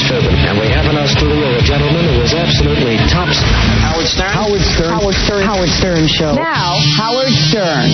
Steuben. And we have in our studio a gentleman who is absolutely tops. Howard Stern? Howard Stern. Howard Stern. Howard Stern Show. Now, Howard Stern.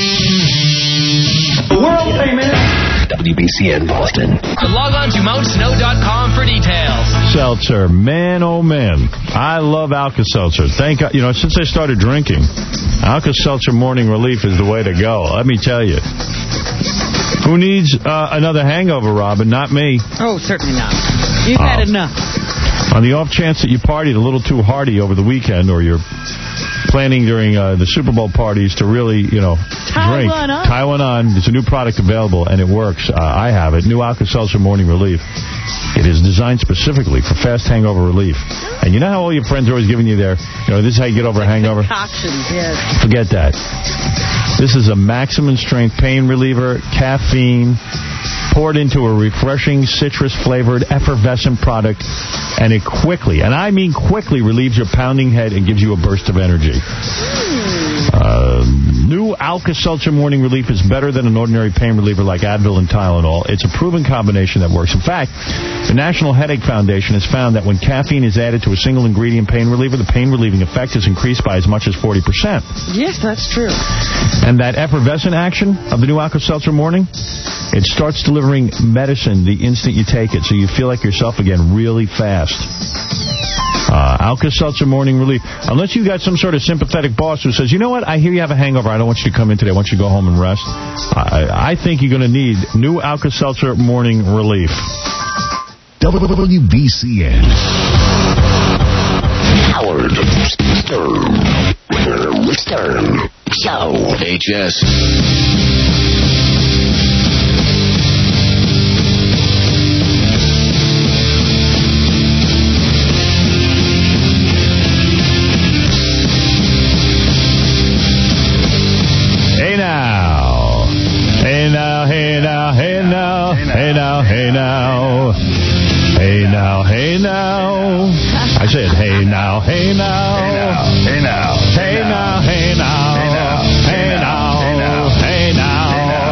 World famous. WBCN Boston. Log on to MountSnow.com for details. Seltzer, man, oh man. I love Alka-Seltzer. Thank God, since I started drinking, Alka-Seltzer Morning Relief is the way to go. Let me tell you. Who needs another hangover, Robin? Not me. Oh, certainly not. You've had enough. On the off chance that you partied a little too hearty over the weekend, or you're planning during the Super Bowl parties to really, drink. Tie one on. There's a new product available, and it works. I have it. New Alka-Seltzer Morning Relief. It is designed specifically for fast hangover relief. And you know how all your friends are always giving you their, this is how you get over a hangover? Concoctions, yes. Forget that. This is a maximum strength pain reliever, caffeine, poured into a refreshing citrus-flavored effervescent product, and it quickly, and I mean quickly, relieves your pounding head and gives you a burst of energy. New Alka-Seltzer Morning Relief is better than an ordinary pain reliever like Advil and Tylenol. It's a proven combination that works. In fact, the National Headache Foundation has found that when caffeine is added to a single ingredient pain reliever, the pain-relieving effect is increased by as much as 40%. Yes, that's true. And that effervescent action of the new Alka-Seltzer Morning, it starts delivering medicine the instant you take it, so you feel like yourself again really fast. Alka-Seltzer Morning Relief. Unless you got some sort of sympathetic boss who says, you know what, I hear you have a hangover, I don't want you to come in today, I want you to go home and rest. I think you're going to need new Alka-Seltzer Morning Relief. WBCN. Howard Stern Show. HS. Hey now. Hey now, hey now, hey now. Hey now, hey now. Hey now, hey now. I said, hey now, hey now. Hey now. Hey now, hey now. Hey now, hey now. Hey now.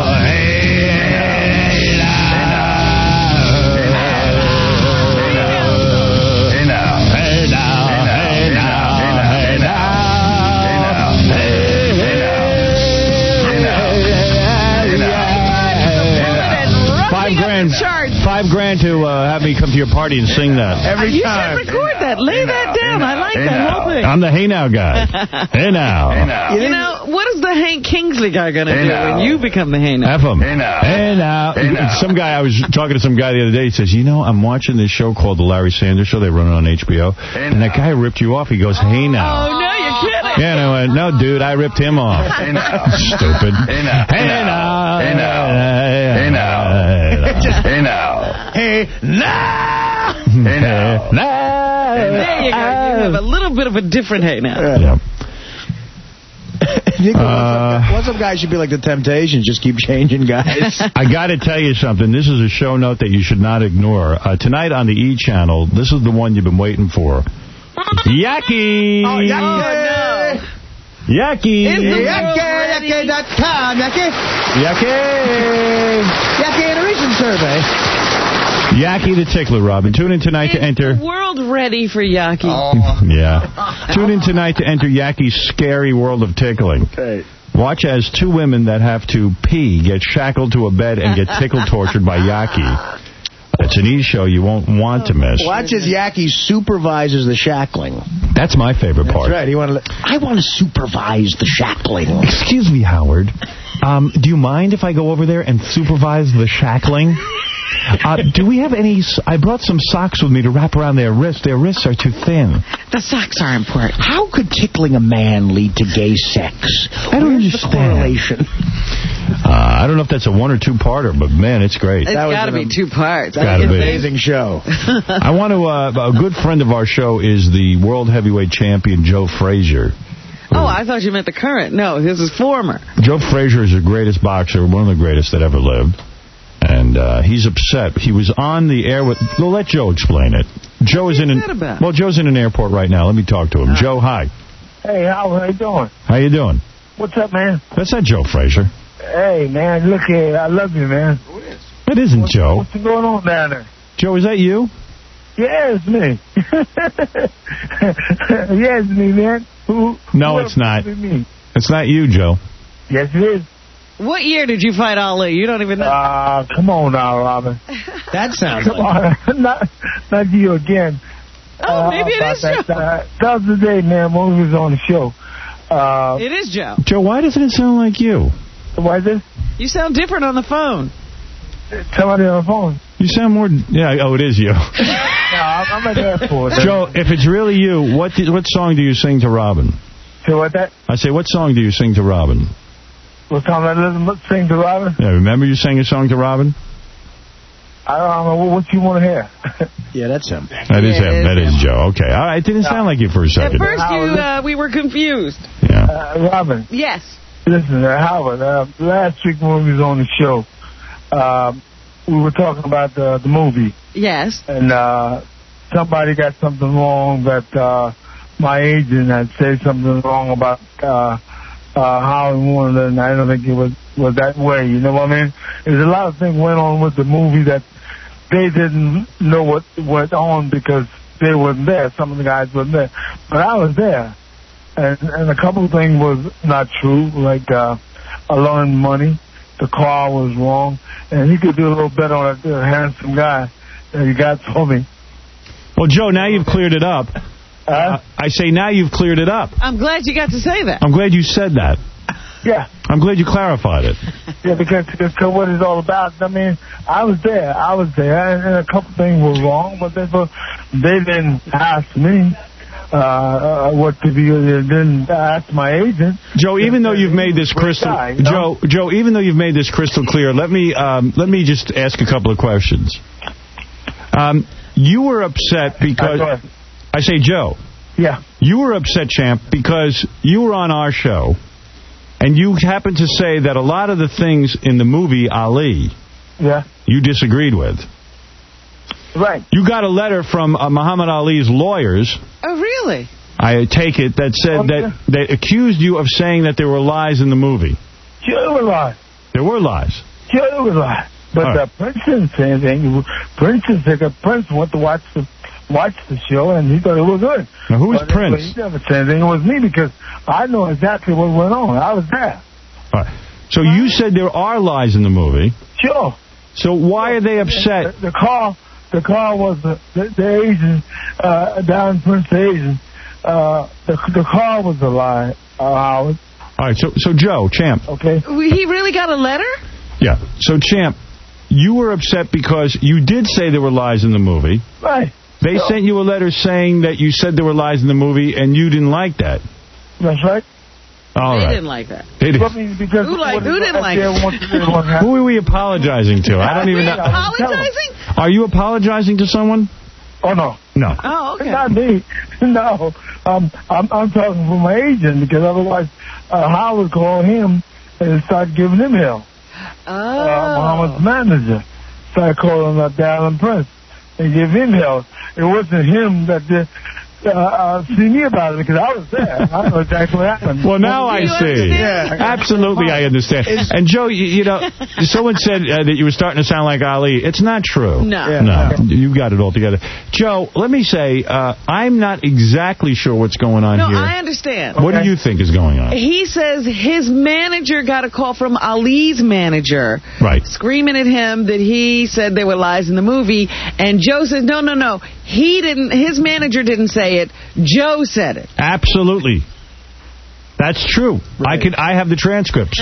$5,000 to have me come to your party and sing that. Every time. You should record that. Lay that down. I like that whole thing. I'm the hey now guy. Hey now. You know, what is the Hank Kingsley guy going to do when you become the hey now? F him. Hey now. Hey now. Some guy, I was talking to some guy the other day. He says, I'm watching this show called The Larry Sanders Show. They run it on HBO. And that guy ripped you off. He goes, hey now. Oh, no, you're kidding. Yeah, and I went, no, dude, I ripped him off. Hey now. Stupid. Hey now. Hey now. Hey now. Hey now. Just hey now. Hey now. Hey now. There you go. You have a little bit of a different hey now. Yeah. What's up, guys? Should be like the Temptations. Just keep changing, guys. I got to tell you something. This is a show note that you should not ignore. Tonight on the E! Channel, this is the one you've been waiting for. Yaki! Oh, Yaki! Oh, no. Yaki! Yaki.com. Yaki! Yaki! Yaki Iteration Survey. Yaki the Tickler, Robin. Tune in tonight to enter... the world ready for Yaki? Yeah. Tune in tonight to enter Yaki's scary world of tickling. Okay. Watch as two women that have to pee get shackled to a bed and get tickle tortured by Yaki. It's an E! show you won't want to miss. Watch as Yaki supervises the shackling. That's my favorite part. That's right. I want to supervise the shackling. Excuse me, Howard. Do you mind if I go over there and supervise the shackling? Do we have any... I brought some socks with me to wrap around their wrists. Their wrists are too thin. The socks are important. How could tickling a man lead to gay sex? I don't understand. The correlation? I don't know if that's a one or two-parter, but, man, it's great. It's got to be 2 parts. Gotta be. Amazing show. I want to... a good friend of our show is the world heavyweight champion, Joe Frazier. Oh, I thought you meant the current. No, this is former. Joe Frazier is the greatest boxer, one of the greatest that ever lived. And he's upset. He was on the air with... Well, let Joe explain it. Joe is in Well, Joe's in an airport right now. Let me talk to him. Joe, hi. Hey, how you doing? How you doing? What's up, man? That's not Joe Frazier. Hey, man, look here. I love you, man. It isn't Joe. What's going on down there? Joe, is that you? Yeah, it's me. Yeah, it's me, man. No, it's not. Me? It's not you, Joe. Yes, it is. What year did you fight Ali? You don't even know. Come on now, Robin. That sounds not you again. Oh, maybe it is Joe. That was the day, man, when we was on the show. It is Joe. Joe, why doesn't it sound like you? Why is this? You sound different on the phone. Somebody on the phone. You sound more... Yeah, oh, it is you. No, I'm at the airport. Joe, if it's really you, what song do you sing to Robin? So what that? I say, what song do you sing to Robin? What song I sing to Robin? Yeah, remember you sang a song to Robin? I don't know what you want to hear. Yeah, that's him. That is him. That is Joe. Okay. All right. It didn't sound like you for a second. At first, we were confused. Yeah. Robin. Yes. Listen, Howard, last week when we was on the show, we were talking about the movie. Yes. And somebody got something wrong that my agent had said something wrong about how he wanted it, and I don't think it was that way. You know what I mean? There's a lot of things went on with the movie that they didn't know what went on because they weren't there. Some of the guys weren't there. But I was there. And a couple of things was not true, like I loaned money. The car was wrong. And he could do a little better on that handsome guy that he got for me. Well, Joe, now you've cleared it up. I say now you've cleared it up. I'm glad you got to say that. I'm glad you said that. Yeah. I'm glad you clarified it. Yeah, because what it's all about. I mean, I was there, and a couple things were wrong, but they didn't ask me what to do. They didn't ask my agent. Joe, even though you've made this crystal, Joe, even though you've made this crystal clear, let me just ask a couple of questions. You were upset because I say, Joe. Yeah. You were upset, champ, because you were on our show. And you happened to say that a lot of the things in the movie Ali, you disagreed with. Right. You got a letter from Muhammad Ali's lawyers. Oh, really? I take it that said that accused you of saying that there were lies in the movie. Sure, there were lies. There were lies. Sure, there were lies. But Prince didn't say anything. Prince went to watch the show, and he thought it was good. Now, who is Prince? He never said anything. It was me, because I know exactly what went on. I was there. All right. So you said there are lies in the movie. Sure. So why are they upset? The car was the agent, down Prince agent. The car was a lie, Howard. All right, so Joe, champ. Okay. He really got a letter? Yeah. So, champ, you were upset because you did say there were lies in the movie. Right. They sent you a letter saying that you said there were lies in the movie, and you didn't like that. That's right. All right. They didn't like that. They didn't. Who didn't like it? Who are we apologizing to? I don't even know. Apologizing? Are you apologizing to someone? Oh, no. No. Oh, okay. Not me. No. I'm talking for my agent, because otherwise Howard called him and started giving him hell. Muhammad's manager started calling up Darren Prince and give him hell. It wasn't him that did see me about it, because I was there. I know exactly what happened. Well, now I see. Yeah. Absolutely, I understand. And, Joe, you know, someone said that you were starting to sound like Ali. It's not true. No. No, you got it all together. Joe, let me say, I'm not exactly sure what's going on here. No, I understand. What do you think is going on? He says his manager got a call from Ali's manager. Right. Screaming at him that he said there were lies in the movie. And Joe says, no. He didn't. His manager didn't say it. Joe said it. Absolutely. That's true. Right. I have the transcripts.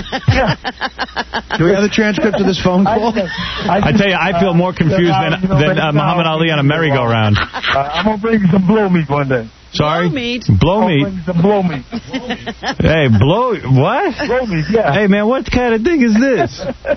Do we have the transcript of this phone call? I tell you, I feel more confused than Muhammad Ali on a merry-go-round. I'm going to bring you some blow meat one day. Sorry? Blow meat. Blow meat. I'll bring you some blow meat. Hey, what? Blow meat, yeah. Hey, man, what kind of thing is this?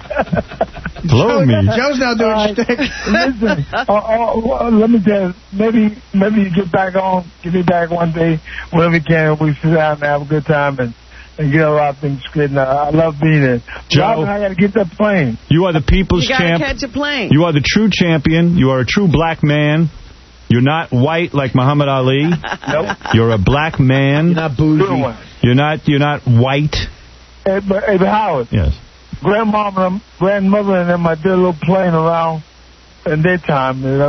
Blow meat. Joe's now doing shtick. Listen, let me tell you, maybe you get me back one day, whenever you can, we sit down and have a good time and get a lot of things straightened out. I love being there. Joe, Robin, I got to get that plane. You are the people's champ. You got to catch a plane. You are the true champion. You are a true black man. You're not white like Muhammad Ali. Nope. You're a black man. You're not bougie. You're not white. Hey, but Howard. Yes. Grandmother and them, I did a little playing around in their time.